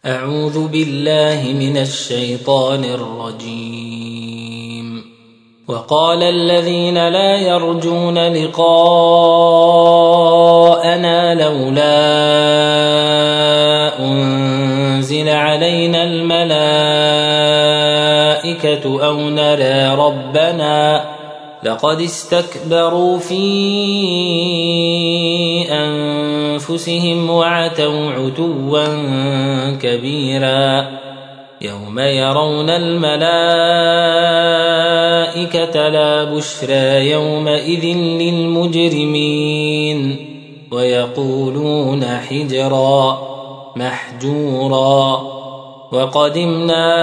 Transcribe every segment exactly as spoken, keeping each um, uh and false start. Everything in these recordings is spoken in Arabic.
أعوذ بالله من الشيطان الرجيم. وقال الذين لا يرجون لقاءنا لولا أنزل علينا الملائكة أو نرى ربنا لقد استكبروا في أنفسهم وعتوا عتوا كبيرا. يوم يرون الملائكة لا بشرى يومئذ للمجرمين ويقولون حجرا محجورا. وقدمنا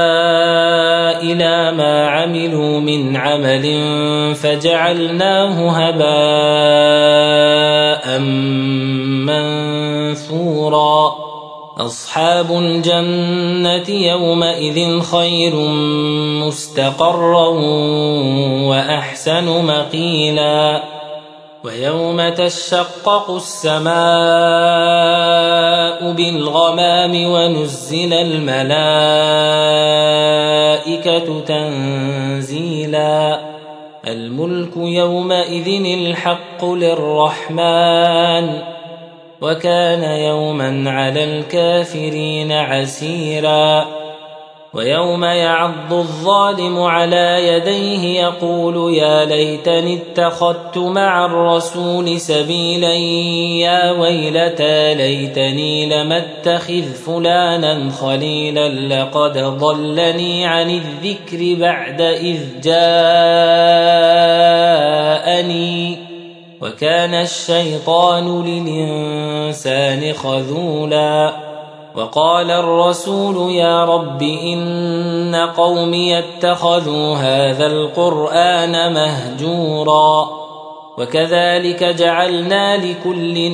إلى ما عملوا من عمل فجعلناه هباء منثورا. أصحاب الجنة يومئذ خير مستقرا وأحسن مقيلا. ويوم تشقق السماء بالغمام ونزل الملائكة تنزيلا. الملك يومئذ الحق للرحمن وكان يوما على الكافرين عسيرا. ويوم يعض الظالم على يديه يقول يا ليتني اتخذت مع الرسول سبيلا يا ويلتى ليتني لم اتخذ فلانا خليلا لقد ضلني عن الذكر بعد إذ جاءني وكان الشيطان للإنسان خذولا. وقال الرسول يا رب إن قومي اتخذوا هذا القرآن مهجورا. وكذلك جعلنا لكل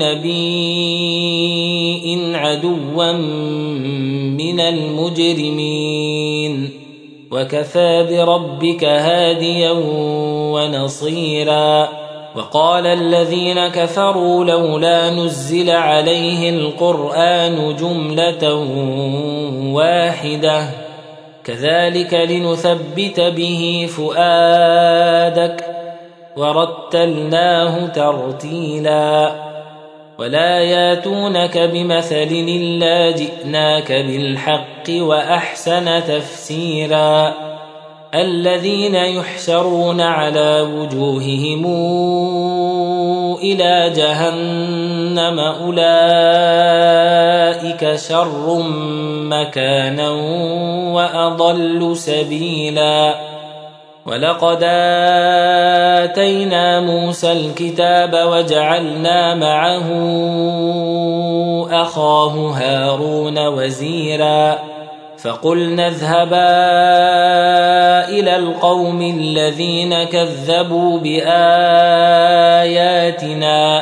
نبي عدوا من المجرمين وكفى بربك هاديا ونصيرا. وقال الذين كفروا لولا نزل عليه القرآن جملة واحدة كذلك لنثبت به فؤادك ورتلناه ترتيلا. ولا ياتونك بمثل إلا جئناك بالحق وأحسن تفسيرا. الذين يحشرون على وجوههم إلى جهنم أولئك شر مكانا وأضل سبيلا. ولقد آتينا موسى الكتاب وجعلنا معه أخاه هارون وزيرا. فقلنا اذهبا إلى القوم الذين كذبوا بآياتنا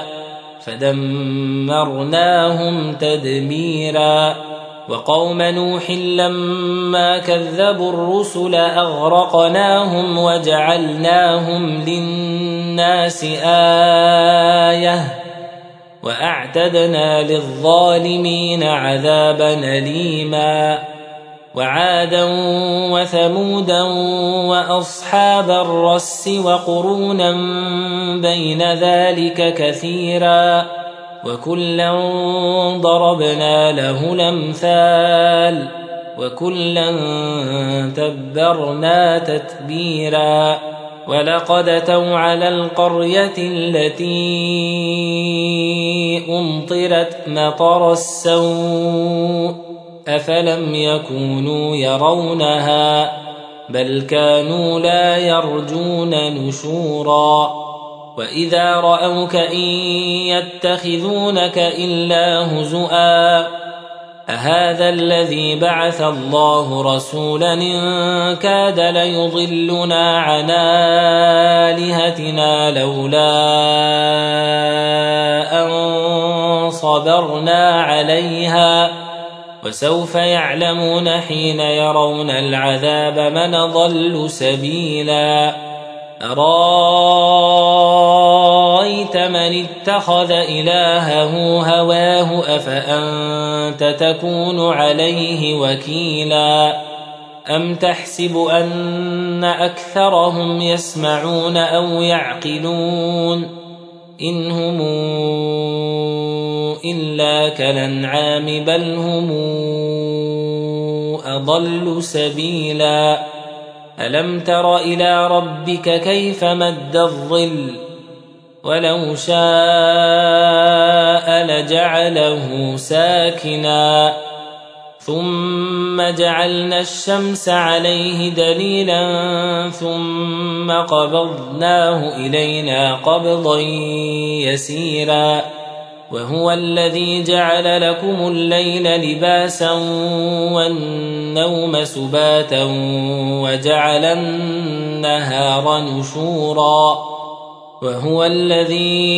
فدمرناهم تدميرا. وقوم نوح لما كذبوا الرسل أغرقناهم وجعلناهم للناس آية وأعتدنا للظالمين عذابا أليما. وعادا وثمودا وأصحاب الرس وقرونا بين ذلك كثيرا وكلا ضربنا له الأمثال وكلا تبرنا تتبيرا. ولقد أتوا على القرية التي أمطرت مطر السوء أفلم يكونوا يرونها بل كانوا لا يرجون نشورا. وإذا رأوك إن يتخذونك إلا هزؤا أهذا الذي بعث الله رسولا إن كاد ليضلنا عن آلهتنا لولا أن صبرنا عليها وسوف يعلمون حين يرون العذاب من ضل سبيلا. أرأيت أرأيت من اتخذ إلهه هواه أفأنت تكون عليه وكيلا أم تحسب أن أكثرهم يسمعون أو يعقلون إن هم إلا كالأنعام بل هم أضل سبيلا ألم تر إلى ربك كيف مد الظل ولو شاء لجعله ساكنا ثم جعلنا الشمس عليه دليلا ثم قبضناه إلينا قبضا يسيرا وهو الذي جعل لكم الليل لباسا والنوم سباتا وجعل النهار نشورا وهو الذي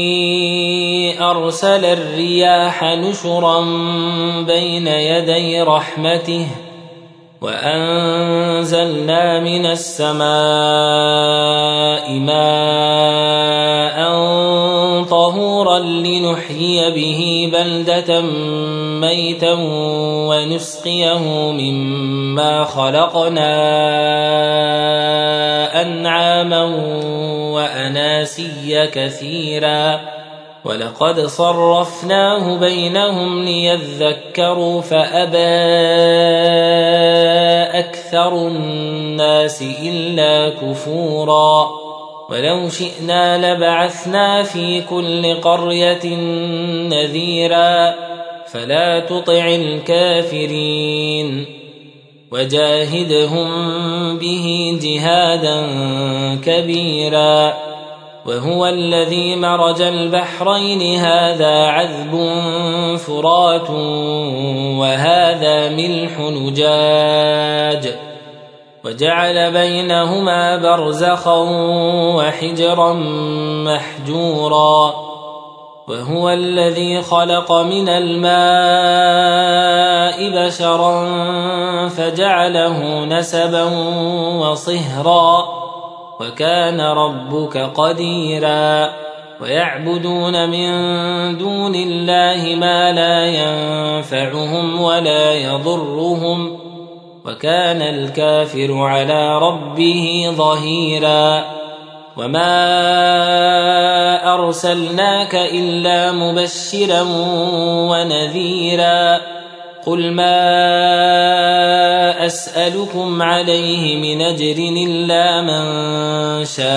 أرسل الرياح نشرا بين يدي رحمته وأنزلنا من السماء ماء طهورا لنحيي به بلدة ميتا ونسقيه مما خلقنا أنعاما وأناسيا كثيرا ولقد صرفناه بينهم ليذكروا فأبى أكثر الناس إلا كفورا ولو شئنا لبعثنا في كل قرية نذيرا فلا تطع الكافرين وجاهدهم به جهادا كبيرا وهو الذي مرج البحرين هذا عذب فرات وهذا ملح نجاج وجعل بينهما برزخا وحجرا محجورا وهو الذي خلق من الماء بشرا فجعله نسبا وصهرا وكان ربك قديرا ويعبدون من دون الله ما لا ينفعهم ولا يضرهم وكان الكافر على ربه ظهيرا وما أرسلناك إلا مبشرا ونذيرا قل ما أسألكم عليه من أجر إلا من شاء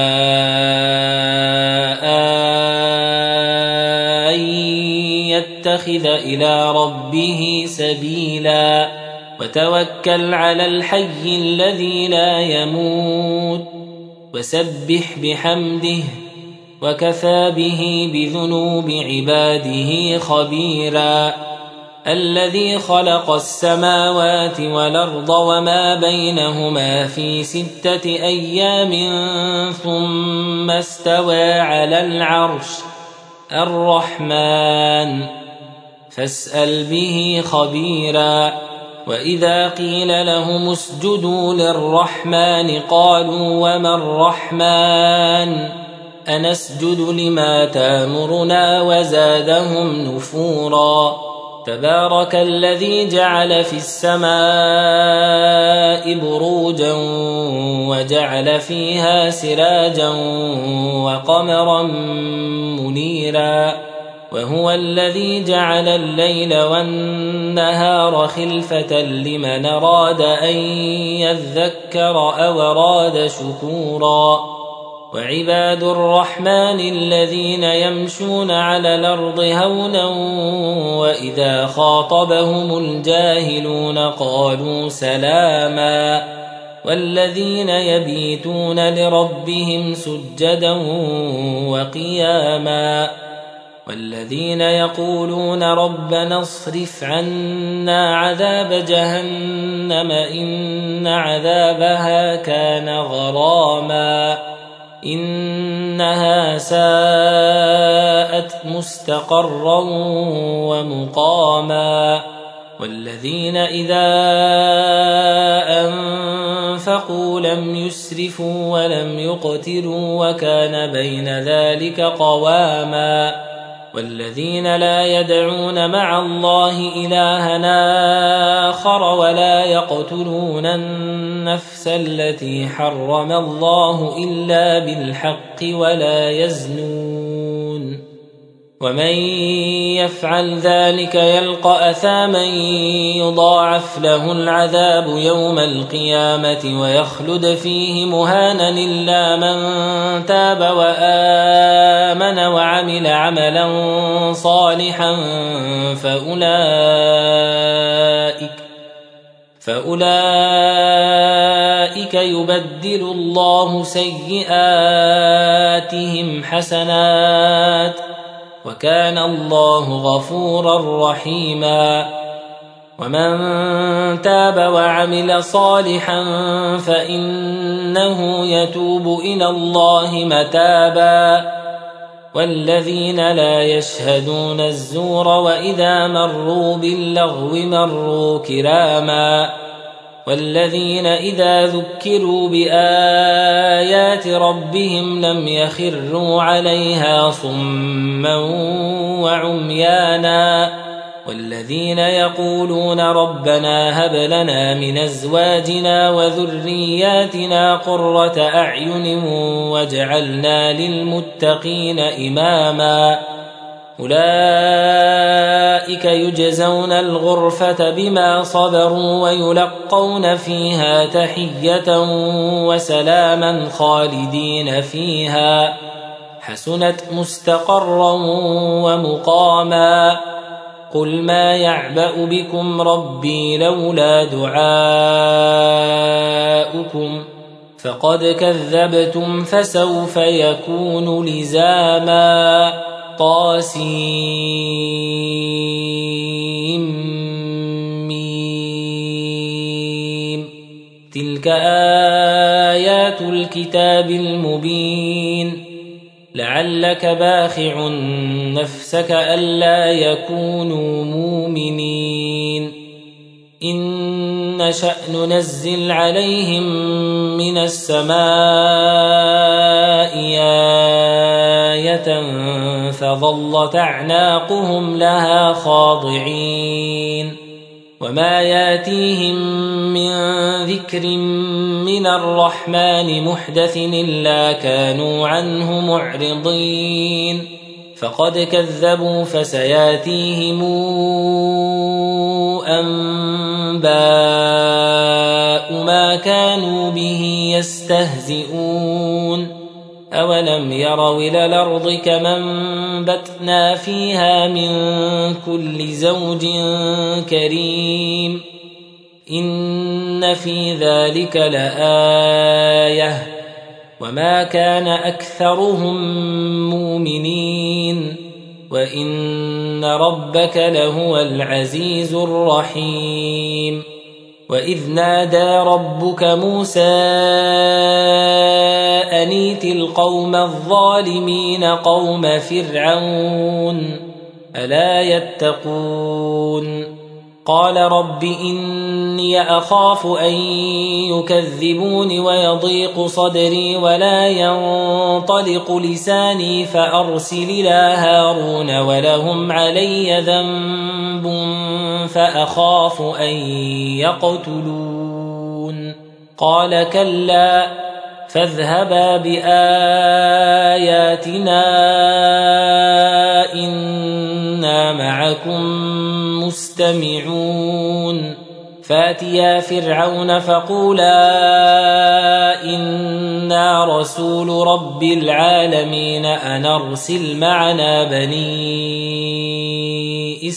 أن يتخذ إلى ربه سبيلا وتوكل على الحي الذي لا يموت وسبح بحمده وكفى به بذنوب عباده خبيرا الذي خلق السماوات والأرض وما بينهما في ستة أيام ثم استوى على العرش الرحمن فاسأل به خبيرا وإذا قيل لهم اسجدوا للرحمن قالوا وما الرحمن أنسجد لما تامرنا وزادهم نفورا تبارك الذي جعل في السماء بروجا وجعل فيها سراجا وقمرا منيرا وهو الذي جعل الليل والنهار خلفة لمن أراد أن يذكر أو أراد شكورا وعباد الرحمن الذين يمشون على الأرض هونا وإذا خاطبهم الجاهلون قالوا سلاما والذين يبيتون لربهم سجدا وقياما والذين يقولون ربنا اصرف عنا عذاب جهنم إن عذابها كان غراما إنها ساءت مستقرا ومقاما والذين إذا أنفقوا لم يسرفوا ولم يقتروا وكان بين ذلك قواما والذين لا يدعون مع الله إلها آخر ولا يقتلون النفس التي حرم الله إلا بالحق ولا يزنون ومن يفعل ذلك يلقى أثاما يضاعف له العذاب يوم القيامة ويخلد فيه مهانا إلا من تاب وآمن وعمل عملا صالحا فأولئك فأولئك يبدل الله سيئاتهم حسنات وكان الله غفورا رحيما ومن تاب وعمل صالحا فإنه يتوب إلى الله متابا والذين لا يشهدون الزور وإذا مروا باللغو مروا كراما والذين إذا ذكروا بآيات ربهم لم يخروا عليها صما وعميانا والذين يقولون ربنا هب لنا من أزواجنا وذرياتنا قرة أعين واجعلنا للمتقين إماما أولئك يجزون الغرفة بما صبروا ويلقون فيها تحية وسلاما خالدين فيها حسنت مستقرا ومقاما قل ما يعبأ بكم ربي لولا دعاؤكم فقد كذبتم فسوف يكون لزاما طاسيم تلك آيات الكتاب المبين لعلك باخع نفسك ألا يكونوا مؤمنين إن نشأ ننزل عليهم من السماء آية فظلت أعناقهم لها خاضعين وما ياتيهم من ذكر من الرحمن محدث إلا كانوا عنه معرضين فقد كذبوا فسياتيهم أنباء ما كانوا به يستهزئون أولم يروا إلى الأرض كما أنبتنا فيها من كل زوج كريم إن في ذلك لآية وما كان أكثرهم مؤمنين وإن ربك لهو العزيز الرحيم وإذ نادى ربك موسى أن ائت القوم الظالمين قوم فرعون ألا يتقون قال رب إني أخاف أن يكذبون ويضيق صدري ولا ينطلق لساني فأرسل إلى هارون ولهم علي ذنب فأخاف أن يقتلون قال كلا فاذهبا بآياتنا إنا معكم مستمعون فاتيا فرعون فقولا إنا رسول رب العالمين أن أرسل معنا بني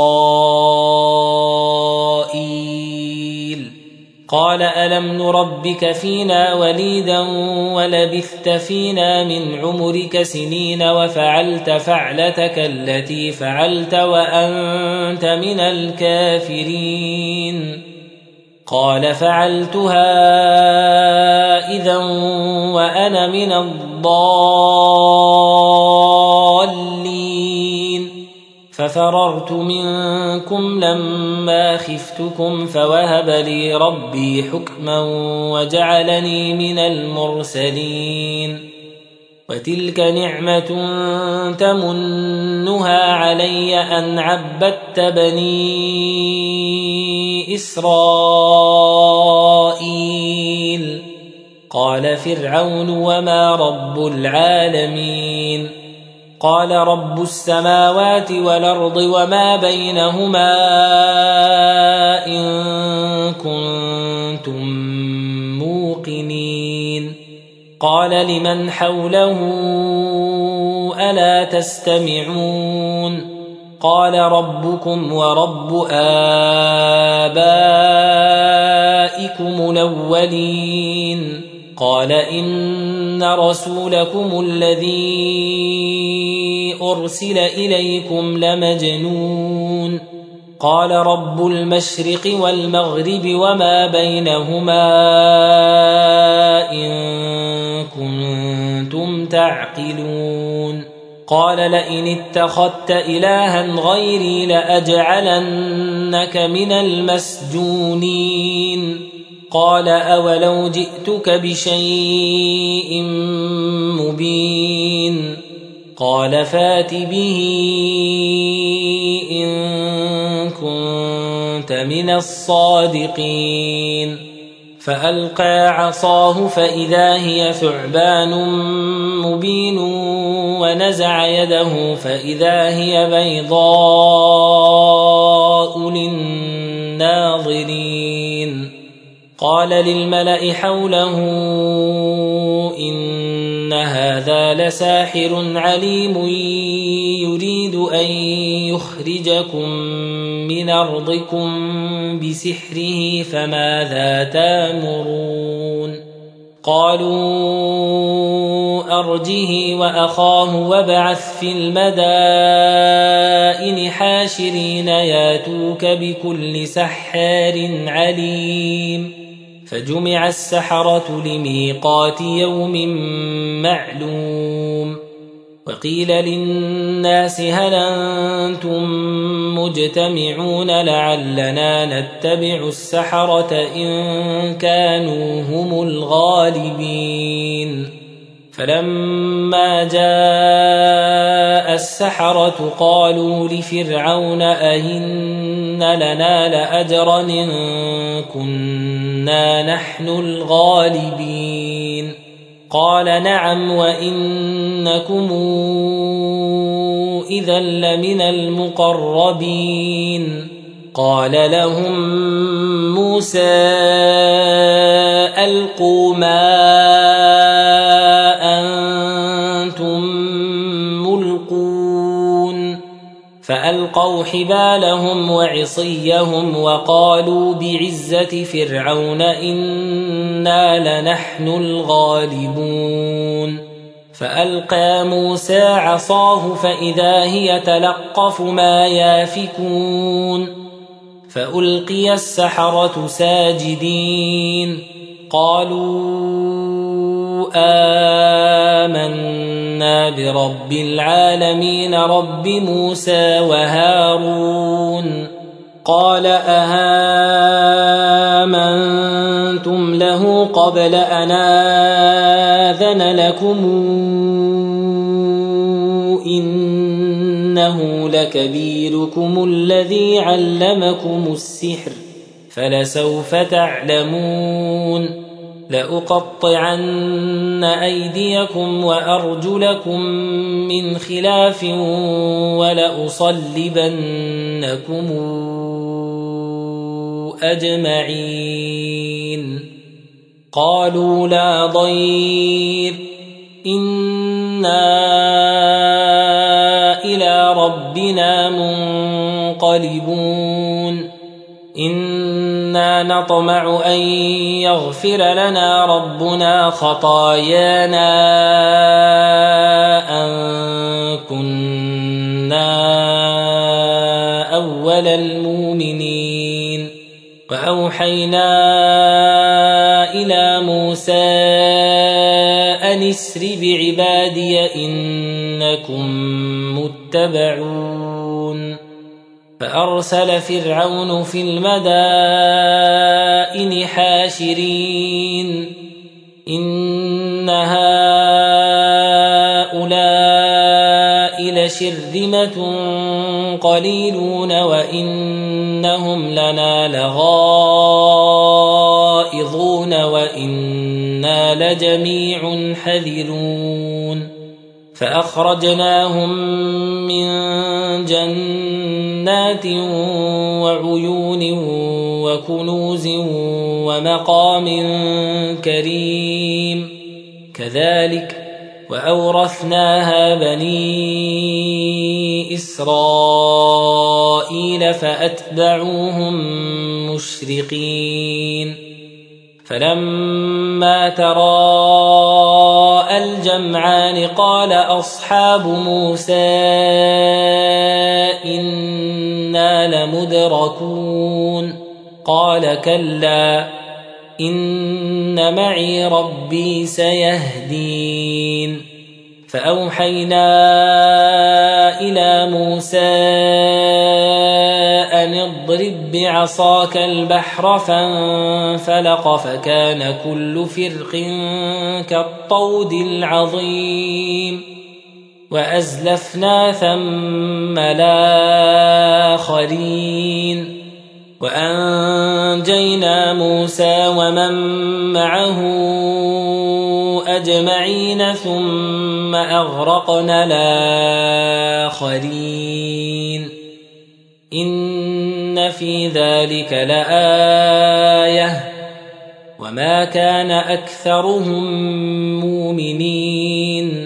إسرائيل قال ألم نربك فينا وليدا ولبثت فينا من عمرك سنين وفعلت فعلتك التي فعلت وأنت من الكافرين قال فعلتها إذا وأنا من الضالين ففررت منكم لما خفتكم فوهب لي ربي حكما وجعلني من المرسلين وتلك نعمة تمنها علي أن عبدت بني إسرائيل قال فرعون وما رب العالمين قال رب السماوات والأرض وما بينهما إن كنتم موقنين قال لمن حوله ألا تستمعون قال ربكم ورب آبائكم الأولين قال إن رسولكم الذي أرسل إليكم لمجنون قال رب المشرق والمغرب وما بينهما إن كنتم تعقلون قال لئن اتخذت إلها غيري لأجعلنك من المسجونين قال أولو جئتك بشيء مبين قال فات به إن كنت من الصادقين فألقى عصاه فإذا هي ثعبان مبين ونزع يده فإذا هي بيضاء للناظرين قال للملأ حوله إن هذا لساحر عليم يريد أن يخرجكم من أرضكم بسحره فماذا تأمرون قالوا أرجه وأخاه وابعث في المدائن حاشرين ياتوك بكل سحار عليم فجمع السحرة لميقات يوم معلوم وقيل للناس هل أنتم مجتمعون لعلنا نتبع السحرة إن كانوا هم الغالبين فلما جاء السحرة قالوا لفرعون أئن لنا لأجرا إن كنا نحن الغالبين قال نعم وإنكم إذا لمن المقربين قال لهم موسى ألقوا ما أنتم ملقون فألقوا حبالهم وعصيهم وقالوا بعزة فرعون إنا لنحن الغالبون فألقى موسى عصاه فإذا هي تلقف ما يافكون فألقي السحرة ساجدين قالوا آمنا برب العالمين رب موسى وهارون قال أهامنتم له قبل أن آذن لكم إنه لكبيركم الذي علمكم السحر فلسوف تعلمون لأقطعن أيديكم وأرجلكم من خلاف ولأصلبنكم أجمعين قالوا لا ضير إنا إلى ربنا منقلبون إنا نطمع أن يغفر لنا ربنا خطايانا أن كنا أول المؤمنين وأوحينا إلى موسى أن اسر بعبادي إنكم متبعون فأرسل فرعون في المدائن حاشرين إن هؤلاء لشرذمة قليلون وإنهم لنا لغائظون وإنا لجميع حذرون فأخرجناهم من جنات وعيون وكنوز ومقام كريم كذلك وأورثناها بني إسرائيل فأتبعوهم مشرقين فلما تراءى الجمعان قال أصحاب موسى إنا لمدركون قال كلا إن معي ربي سيهدين فأوحينا إلى موسى أن اضرب بعصاك البحر فانفلق فكان كل فرق كالطود العظيم وأزلفنا ثم الآخرين وأنجينا موسى ومن معه أجمعين ثم أغرقنا الآخرين إن في ذلك لآية وما كان أكثرهم مؤمنين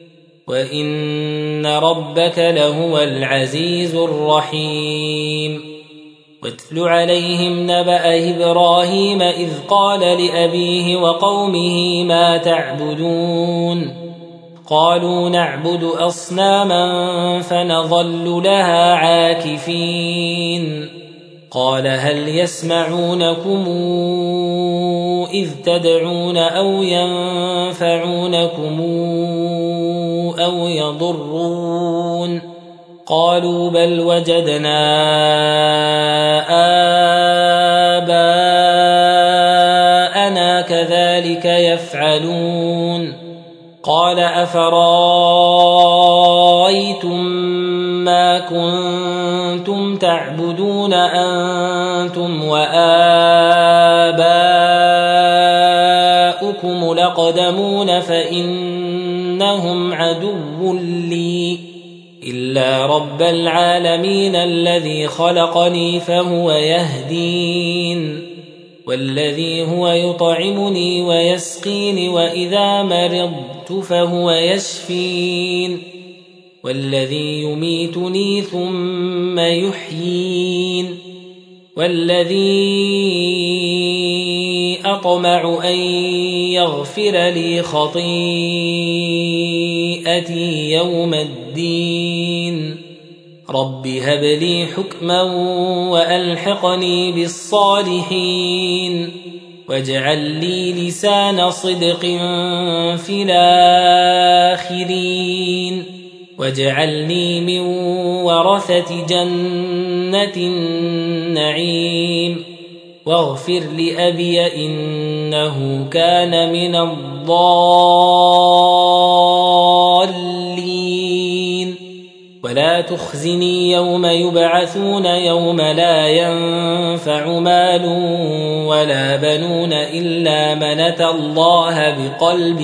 وإن ربك لهو العزيز الرحيم واتل عليهم نبأ إبراهيم إذ قال لأبيه وقومه ما تعبدون قالوا نعبد أصناما فنظل لها عاكفين قال هل يسمعونكم إذ تدعون أو ينفعونكم أو يضرون قالوا بل وجدنا آباءنا كذلك يفعلون قال أفرأيتم ما كنتم تعبدون أنتم وآباؤكم الأقدمون فإنهم عدو لي إلا رب العالمين الذي خلقني فهو يهدين والذي هو يطعمني ويسقين وإذا مرضت فهو يشفين والذي يميتني ثم يحيين والذي أطمع أن يغفر لي خطيئتي يوم الدين رب هب لي حكما وألحقني بالصالحين واجعل لي لسان صدق في الآخرين واجعلني من ورثة جنة النعيم واغفر لأبي إنه كان من الضالين ولا تخزني يوم يبعثون يوم لا ينفع مال ولا بنون إلا من أتى الله بقلب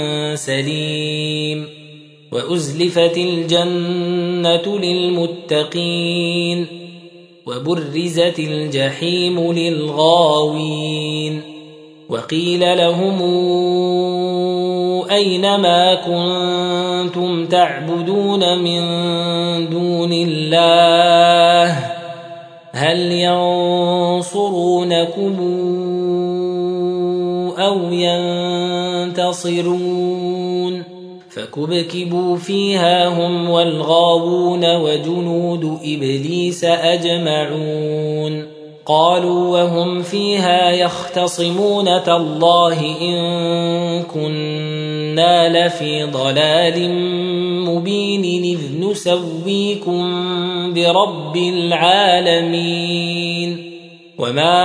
سليم وأزلفت الجنة للمتقين وبرزت الجحيم للغاوين وقيل لهم أين ما كنتم تعبدون من دون الله هل ينصرونكم أو ينتصرون فكبكبوا فيها هم والغاوون وجنود إبليس أجمعون قالوا وهم فيها يختصمون تالله إن كنا إنا لفي ضلال مبين إذ نسويكم برب العالمين وما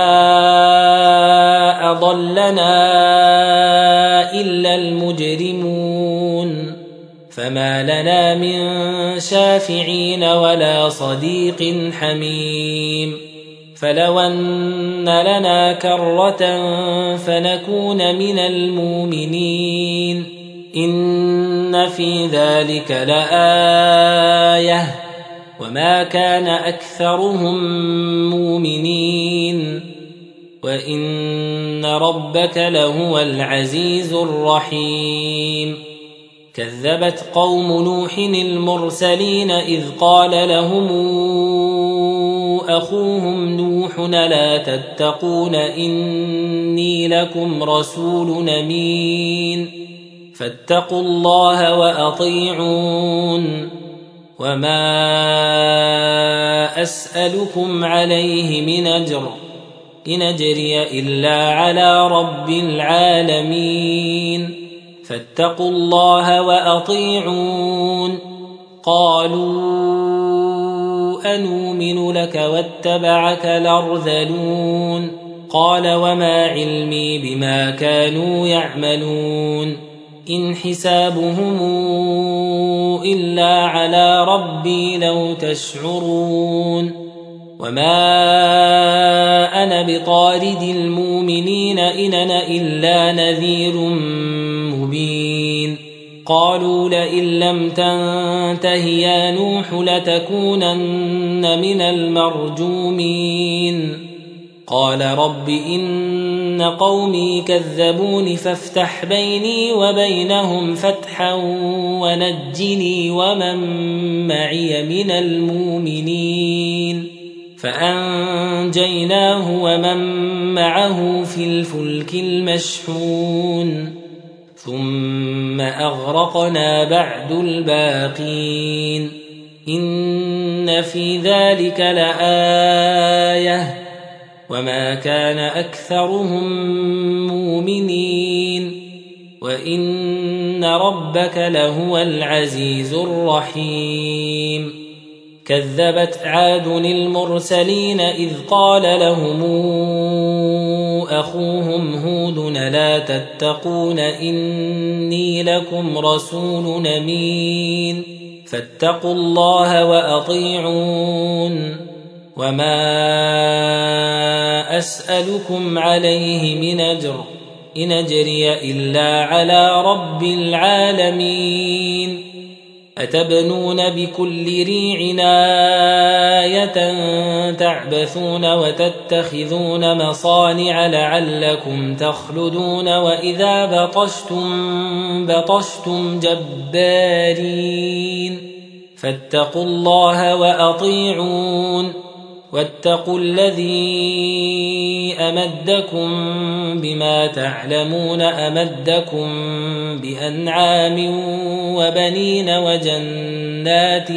أضلنا إلا المجرمون فما لنا من شافعين ولا صديق حميم فلو أن لنا كرة فنكون من المؤمنين إن في ذلك لآية وما كان أكثرهم مؤمنين وإن ربك لهو العزيز الرحيم كذبت قوم نوح المرسلين إذ قال لهم أخوهم نوح لا تتقون إني لكم رسول أمين فاتقوا الله وأطيعون وما أسألكم عليه من أجر إن أجري إلا على رب العالمين فاتقوا الله وأطيعون قالوا أنؤمن لك واتبعك الأرذلون قال وما علمي بما كانوا يعملون إن حسابهم إلا على ربي لو تشعرون وما أنا بطارد المؤمنين إن أنا إلا نذير مبين قالوا لئن لم تنته يا نوح لتكونن من المرجومين قال رب إن قومي كذبون فافتح بيني وبينهم فتحا ونجني ومن معي من المؤمنين فأنجيناه ومن معه في الفلك المشحون ثم أغرقنا بعد الباقين إن في ذلك لآية وما كان أكثرهم مؤمنين وإن ربك لهو العزيز الرحيم كذبت عاد المرسلين إذ قال لهم أخوهم هود لا تتقون إني لكم رسول أمين فاتقوا الله وأطيعون وما أسألكم عليه من أجر إن أجري إلا على رب العالمين أتبنون بكل ريع آية تعبثون وتتخذون مصانع لعلكم تخلدون وإذا بطشتم بطشتم جبارين فاتقوا الله وأطيعون واتقوا الذي أمدكم بما تعلمون أمدكم بأنعام وبنين وجنات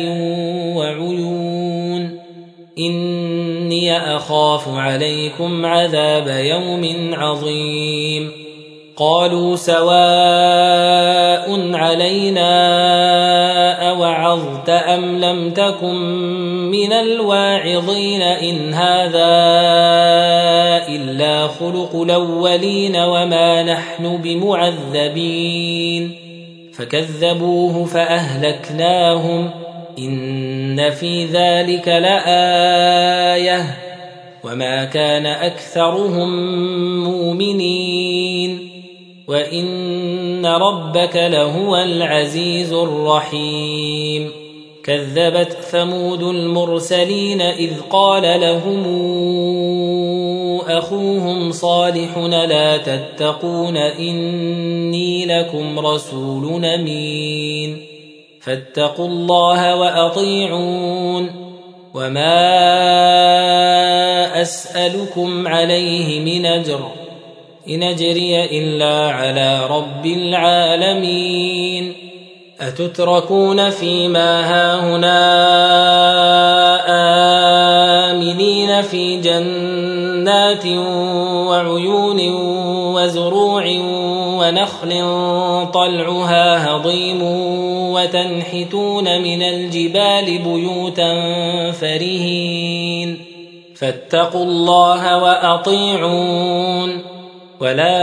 وعيون إني أخاف عليكم عذاب يوم عظيم قالوا سواء علينا أوعظت أم لم تكن من الواعظين إن هذا إلا خلق الأولين وما نحن بمعذبين فكذبوه فأهلكناهم إن في ذلك لآية وما كان أكثرهم مؤمنين وإن ربك لهو العزيز الرحيم كذبت ثمود المرسلين إذ قال لهم أخوهم صالح لا تتقون إني لكم رسول أمين فاتقوا الله وأطيعون وما أسألكم عليه من أجر إن أجري إلا على رب العالمين أتتركون فيما هاهنا آمنين في جنات وعيون وزروع ونخل طلع طلعها هضيم وتنحتون من الجبال بيوتا فرهين فاتقوا الله وأطيعون ولا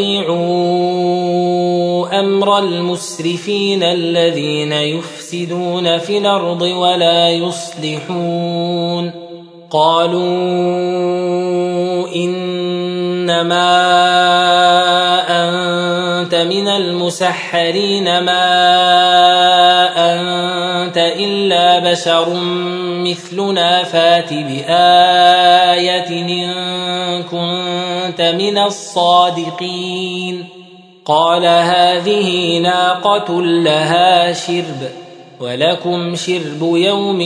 تطيعوا أمر المسرفين الذين يفسدون في الأرض ولا يصلحون قالوا إنما أنت من المسحرين ما أنت إلا بشر مثلنا فات بآية إن كنت من الصادقين قال هذه ناقة لها شرب ولكم شرب يوم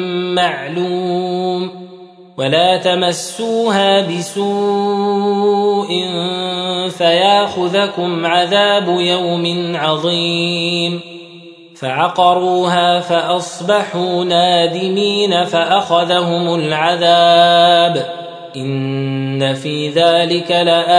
معلوم ولا تمسوها بسوء فياخذكم عذاب يوم عظيم فعقروها فأصبحوا نادمين فأخذهم العذاب إن في ذلك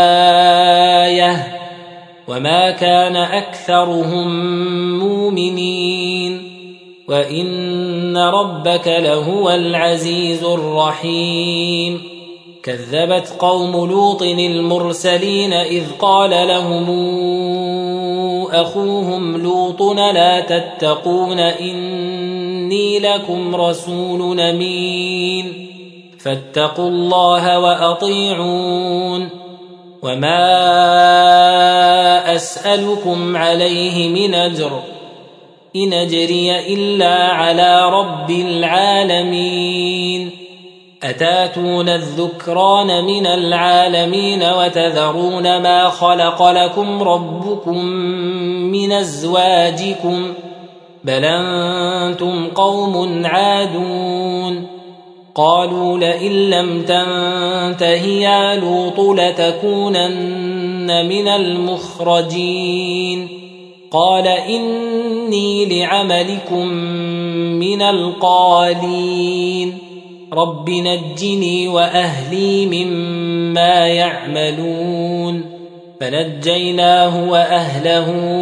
لآية وما كان أكثرهم مؤمنين وإن ربك لهو العزيز الرحيم كذبت قوم لوط المرسلين إذ قال لهم أخوهم لوط لا تتقون إني لكم رسول أمين فاتقوا الله وأطيعون وما أسألكم عليه من أجر إن أجري إلا على رب العالمين أتاتون الذكران من العالمين وتذرون ما خلق لكم ربكم من أزواجكم بل أنتم قوم عادون قالوا لئن لم تنته يا لوط لتكونن من المخرجين قال إني لعملكم من القالين رب نجني وأهلي مما يعملون فنجيناه وأهله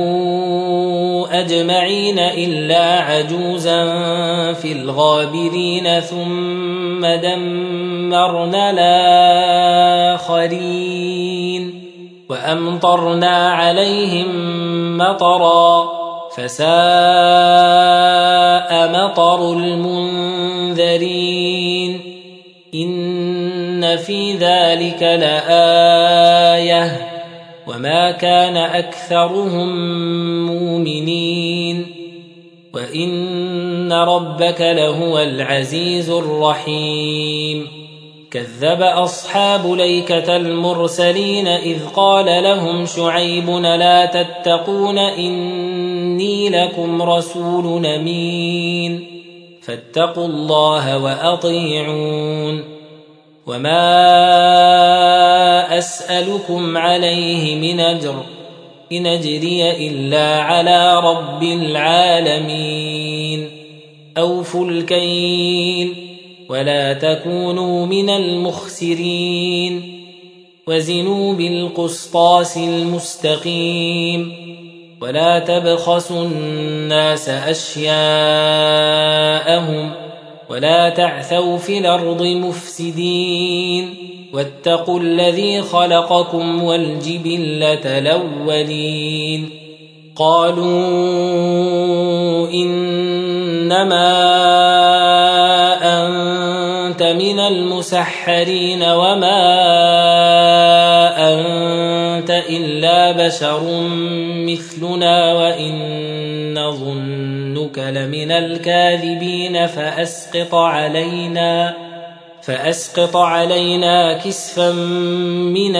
أجمعين إلا عجوزا في الغابرين ثم دمرنا الآخرين وأمطرنا عليهم مطرا فساء مطر المنذرين إن في ذلك لآية وما كان أكثرهم مؤمنين وإن ربك لهو العزيز الرحيم كذب أصحاب ليكة المرسلين إذ قال لهم شعيب لا تتقون إني لكم رسول أمين فاتقوا الله وأطيعون وما أسألكم عليه من أجر إن أجري إلا على رب العالمين أوفوا الكيل ولا تكونوا من المخسرين وزنوا بالقسطاس المستقيم ولا تبخسوا الناس أشياءهم ولا تعثوا في الأرض مفسدين واتقوا الذي خلقكم والجبلة الأولين قالوا إنما أنت من المسحرين وما أنت إلا بشر مثلنا وإن نظنك لمن الكاذبين فأسقط علينا فأسقط علينا كسفا من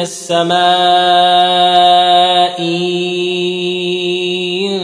السماء إن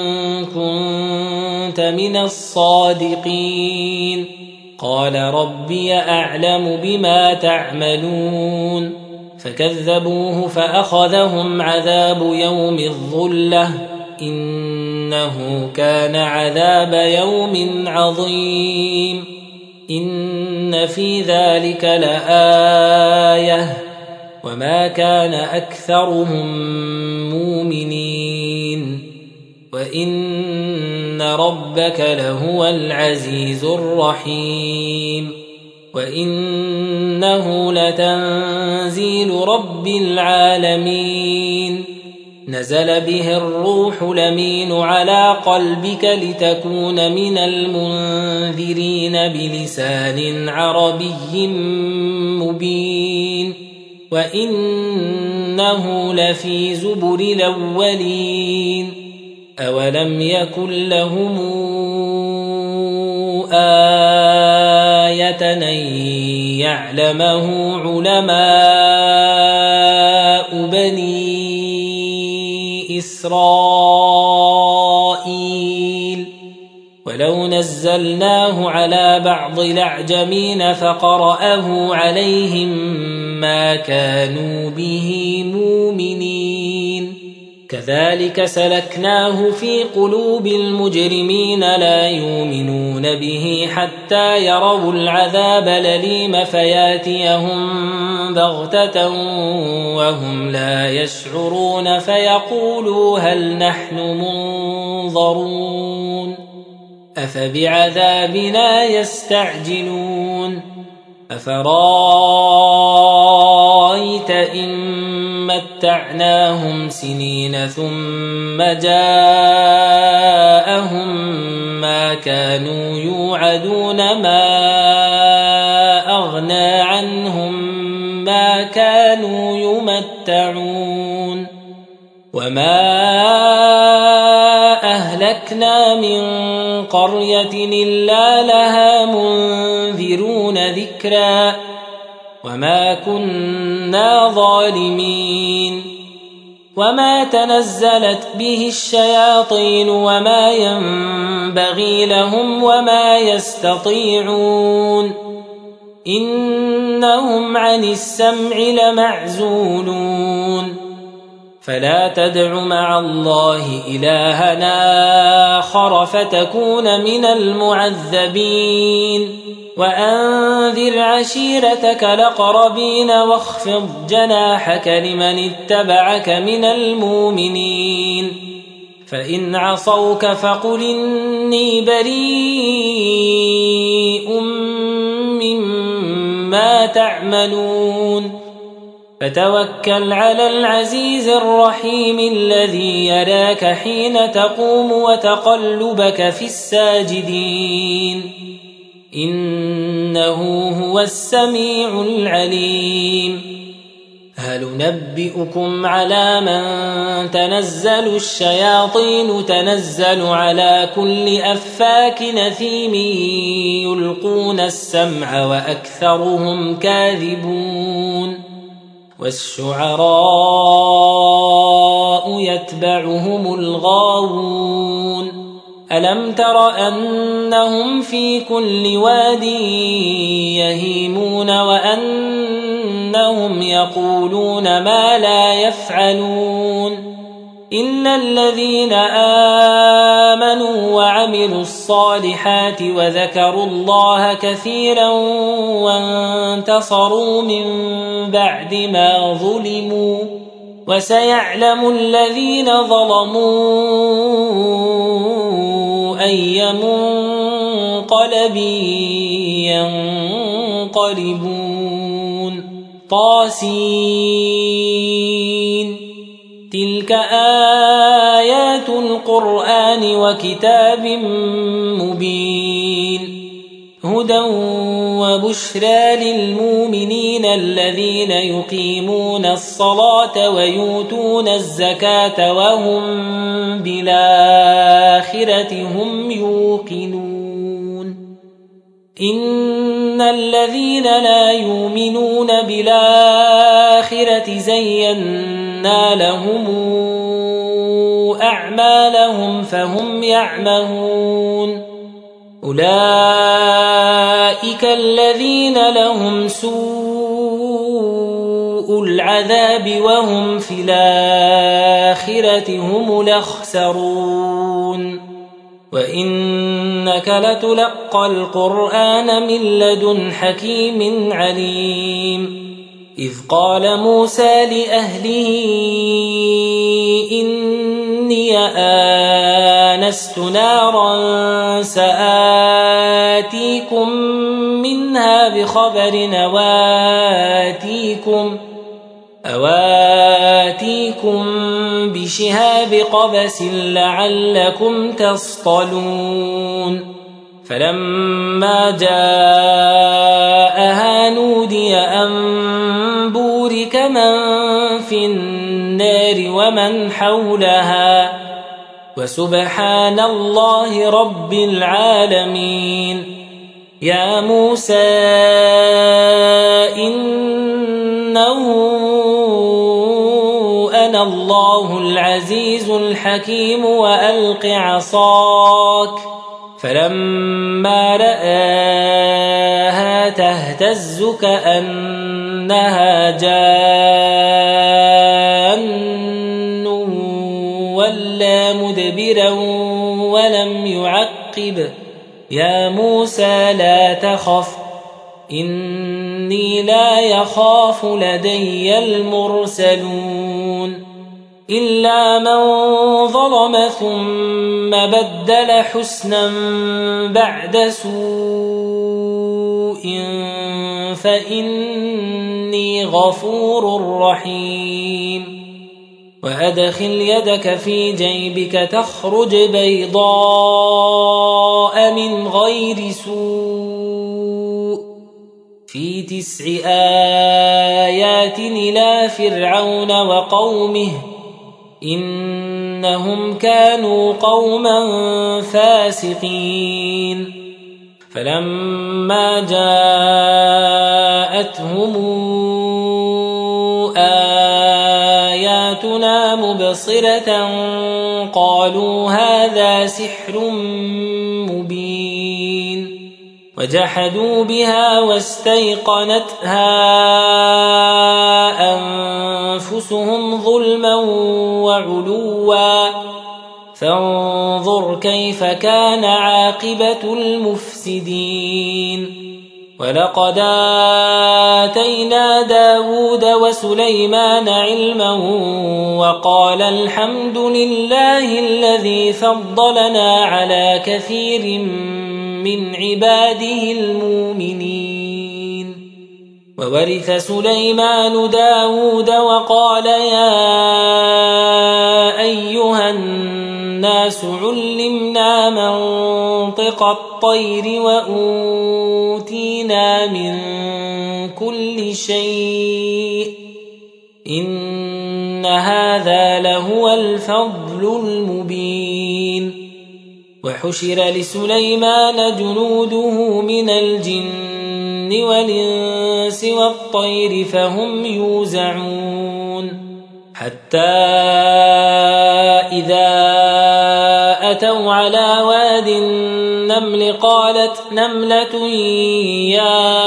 كنت من الصادقين قال ربي أعلم بما تعملون فكذبوه فأخذهم عذاب يوم الظلة إنه كان عذاب يوم عظيم إن في ذلك لآية وما كان أكثرهم مؤمنين وإن ربك لهو العزيز الرحيم وإنه لتنزيل رب العالمين نزل به الروح الأمين على قلبك لتكون من المنذرين بلسان عربي مبين وإنه لفي زبر الأولين أولم يكن لهم آية أن يعلمه علماء بني إسرائيل ولو نزلناه على بعض الأعجمين فقرأه عليهم ما كانوا به مؤمنين كذلك سلكناه في قلوب المجرمين لا يؤمنون به حتى يروا العذاب الأليم فياتيهم بغتة وهم لا يشعرون فيقولوا هل نحن منظرون أفبعذابنا يستعجلون أفرايت إن متعناهم سنين ثم جاءهم ما كانوا يوعدون ما أغنى عنهم ما كانوا يمتعون وما أهلكنا من قرية إلا لها منذرون ذكرا وما كنا ظالمين وما تنزلت به الشياطين وما ينبغي لهم وما يستطيعون إنهم عن السمع لمعزولون فلا تدع مع الله إلهنا آخر فتكون من المعذبين وأنذر عشيرتك الأقربين واخفض جناحك لمن اتبعك من المؤمنين فإن عصوك فقل إني بريء مما تعملون فتوكل على العزيز الرحيم الذي يراك حين تقوم وتقلبك في الساجدين إنه هو السميع العليم هل ننبئكم على من تنزل الشياطين تنزل على كل أفاك نثيم يلقون السمع وأكثرهم كاذبون والشعراء يتبعهم الغاوون ألم تر أنهم في كل واد يهيمون وأنهم يقولون ما لا يفعلون إلا الذين آمنوا وعملوا الصالحات وذكروا الله كثيرا وانتصروا من بعد ما ظلموا وسيعلم الذين ظلموا أي منقلب ينقلبون طاسين تلك آيات القرآن وكتاب مبين هدى وبشرى للمؤمنين الذين يقيمون الصلاة ويؤتون الزكاة وهم بالآخرة هم يوقنون إن الذين لا يؤمنون بالآخرة زينا لهم أعمالهم فهم يعمهون أولئك الذين لهم سوء العذاب وهم في الآخرة هم الأخسرون وإنك لتلقى القرآن من لدن حكيم عليم إذ قال موسى لأهله إني آمن آنست نارا سآتيكم منها بخبر أواتيكم أواتيكم بشهاب قبس لعلكم تصطلون فلما جاءها نودي أن بورك من في النار ومن حولها وسبحان الله رب العالمين. يا موسى إنه أنا الله العزيز الحكيم وألق عصاك فلما رآها تهتز كأنها جان ولا مدبرا ولم يعقب. يا موسى لا تخف إني لا يخاف لدي المرسلون إلا من ظلم ثم بدل حسنا بعد سوء فإني غفور رحيم. وأدخل يدك في جيبك تخرج بيضاء من غير سوء في تسع آيات إلى فرعون وقومه إنهم كانوا قوما فاسقين. فلما جاءتهم آياتنا مبصرة قالوا هذا سحر مبين وجحدوا بها واستيقنتها أنفسهم ظلما وعلوا فانظر كيف كان عاقبة المفسدين. ولقد آتينا داود وسليمان علما وقال الحمد لله الذي فضلنا على كثير من عباده المؤمنين. وورث سليمان داود وقال يا أيها الناس علمنا منطق الطير وأوتينا من كل شيء إن هذا لهو الفضل المبين. وحشر لسليمان جنوده من الجن والإنس والطير فهم يوزعون حتى إذا أتوا على واد النمل قالت نملة يا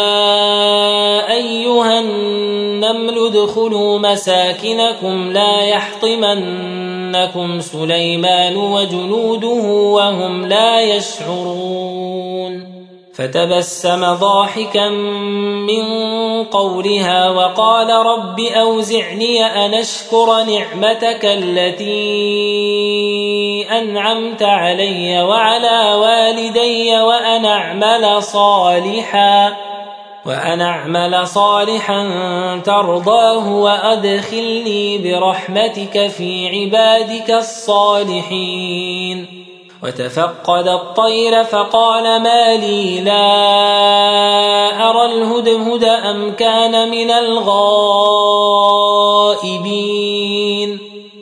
أيها النمل ادخلوا مساكنكم لا يحطمنكم سليمان وجنوده وهم لا يشعرون. فتبسم ضاحكا من قولها وقال رب أوزعني أن أشكر نعمتك التي أنعمت علي وعلى والدي وأن أعمل صالحا وأن أعمل صالحا ترضاه وأدخلني برحمتك في عبادك الصالحين. وتفقد الطير فقال ما لي لا أرى الهدهد أم كان من الغائبين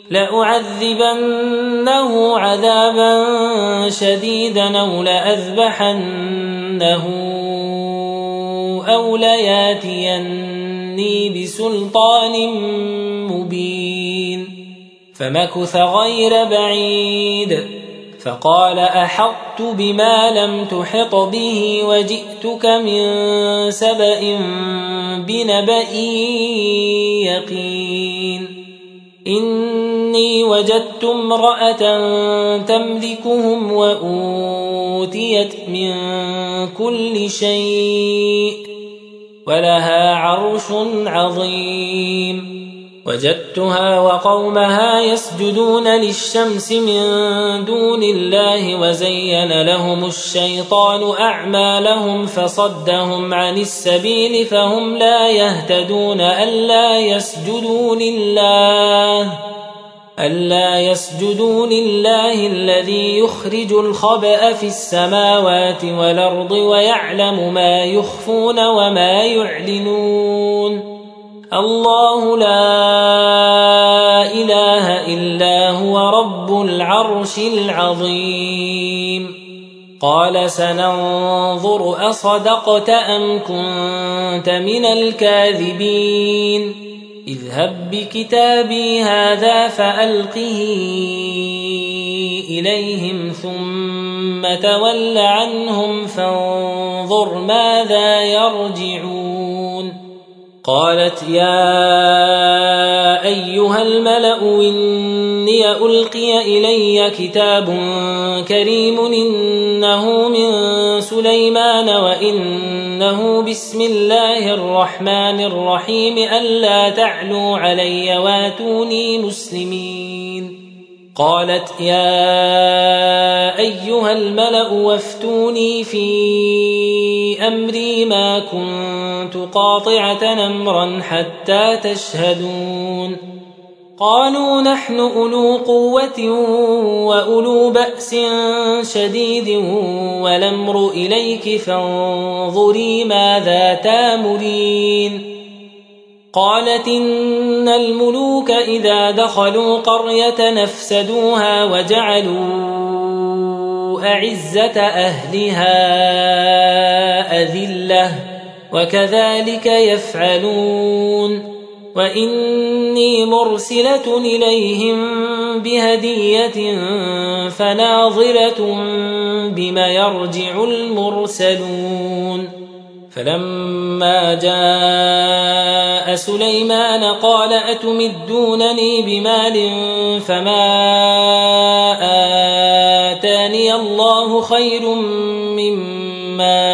لأعذبنه عذابا شديدا أو لأذبحنه أو لياتيني بسلطان مبين. فمكث غير بعيد فقال أحطت بما لم تحط به وجئتك من سبأ بنبأ يقين. إني وجدت امرأة تملكهم وأوتيت من كل شيء ولها عرش عظيم. وجدتها وقومها يسجدون للشمس من دون الله وزين لهم الشيطان أعمالهم فصدهم عن السبيل فهم لا يهتدون ألا يسجدوا لله ألا يسجدوا لله الذي يخرج الخبأ في السماوات والأرض ويعلم ما يخفون وما يعلنون الله لا إله إلا هو رب العرش العظيم قال سننظر أصدقت أم كنت من الكاذبين اذهب بكتابي هذا فألقه إليهم ثم تول عنهم فانظر ماذا يرجعون قالت يا أيها الملأ إني ألقي إلي كتاب كريم إنه من سليمان وإنه بسم الله الرحمن الرحيم ألا تعلوا علي واتوني مسلمين قالت يا أيها الملأ وافتوني في أمري ما كنت قاطعة أمرا حتى تشهدون قالوا نحن أولو قوة وأولو بأس شديد والأمر إليك فانظري ماذا تامرين قالت إن الملوك إذا دخلوا قرية نفسدوها وجعلوا أعزة أهلها أذلة وكذلك يفعلون وإني مرسلة إليهم بهدية فناظرة بما يرجع المرسلون فلما جاء سليمان قال أتمدونني بمال فما آتاني الله خير مما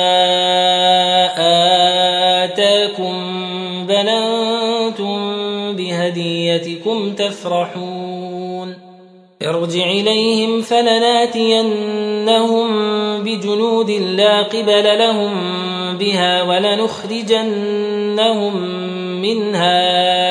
آتاكم بل أنتم بهديتكم تفرحون ارجع إليهم فلناتينهم بجنود لا قبل لهم بها ولنخرجنهم منها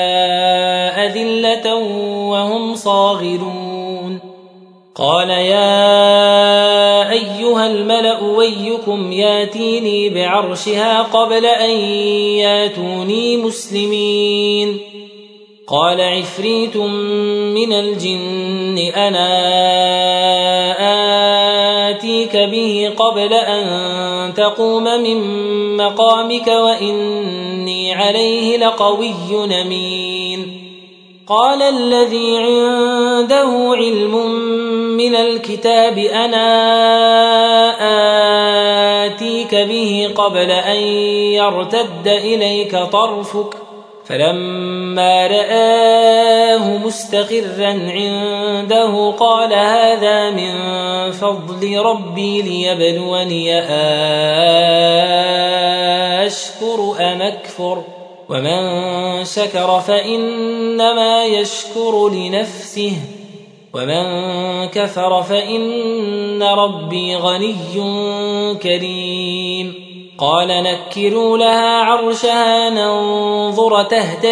أذلة وهم صاغرون قال يا أيها الملأ ويكم ياتيني بعرشها قبل أن ياتوني مسلمين قال عفريت من الجن أنا آتيك به قبل أن تقوم من مقامك وإني عليه لقوي أمين قال الذي عنده علم من الكتاب أنا آتيك به قبل أن يرتد إليك طرفك فلما رآه مستقرا عنده قال هذا من فضل ربي ليبلوني أشكر أم أكفر ومن شكر فإنما يشكر لنفسه ومن كفر فإن ربي غني كريم قال نكروا لها عرشها ننظر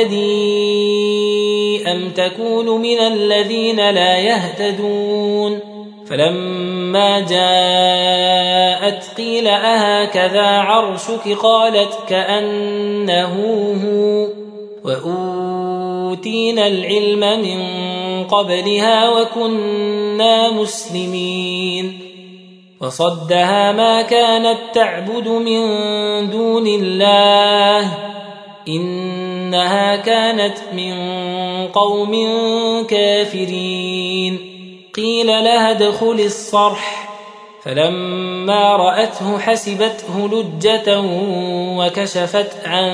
تهتدي أم تكون من الذين لا يهتدون فلما جاءت قيل أهكذا عرشك قالت كأنه هو وأوتينا العلم من قبلها وكنا مسلمين وصدها ما كانت تعبد من دون الله إنها كانت من قوم كافرين قيل لها ادخل الصرح فلما رأته حسبته لجة وكشفت عن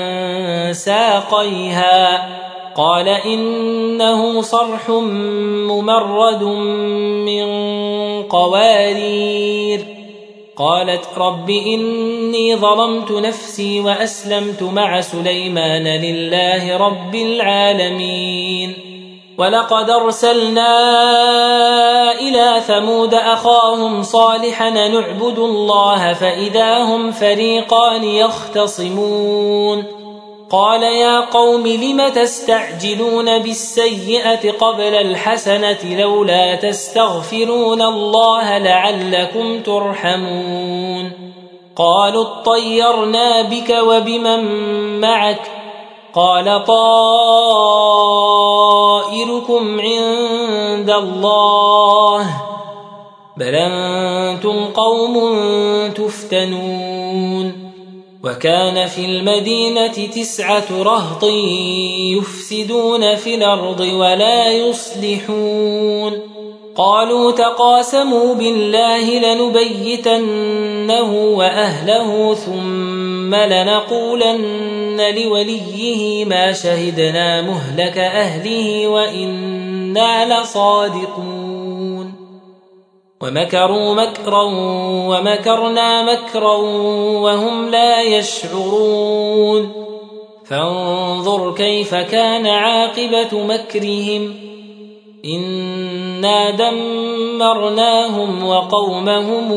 ساقيها قال إنه صرح ممرد من قوارير قالت رب إني ظلمت نفسي وأسلمت مع سليمان لله رب العالمين. ولقد أرسلنا إلى ثمود أخاهم صالحا نعبد الله فإذا هم فريقان يختصمون قال يا قوم لم تستعجلون بالسيئة قبل الحسنة لولا تستغفرون الله لعلكم ترحمون قالوا اطيرنا بك وبمن معك قال طائركم عند الله بل أنتم قوم تفتنون. وكان في المدينة تسعة رهط يفسدون في الأرض ولا يصلحون قالوا تقاسموا بالله لنبيتنه وأهله ثم لنقولن لوليه ما شهدنا مهلك أهله وإنا لصادقون. ومكروا مكرا ومكرنا مكرا وهم لا يشعرون فانظر كيف كان عاقبة مكرهم إنا دمرناهم وقومهم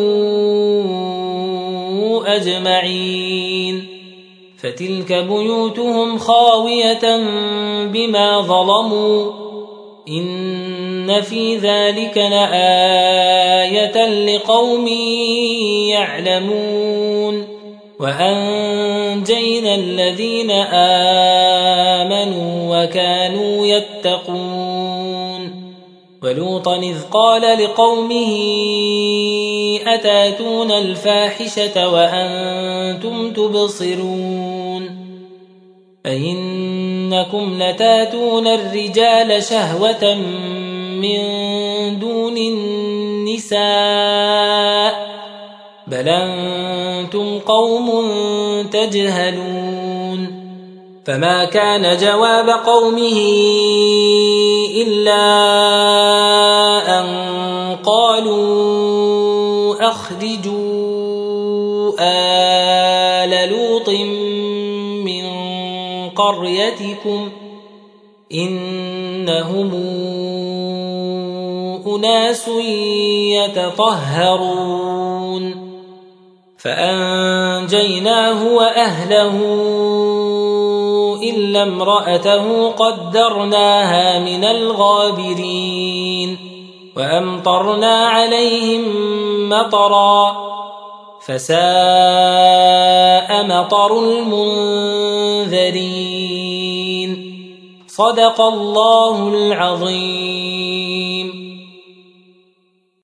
أجمعين فتلك بيوتهم خاوية بما ظلموا إن في ذلك لآية لقوم يعلمون. وأنجينا الذين آمنوا وكانوا يتقون. ولوطا إذ قال لقومه أتاتون الفاحشة وأنتم تبصرون أئنكم لتاتون الرجال شهوة من دون النساء بل أنتم قوم تجهلون. فما كان جواب قومه إلا أن قالوا أخرجوا آل لوط من قريتكم إنهم أناس يتطهرون فأنجيناه وأهله إلا امرأته قدرناها من الغابرين وأمطرنا عليهم مطرا فساء مطر المنذرين. صدق الله العظيم.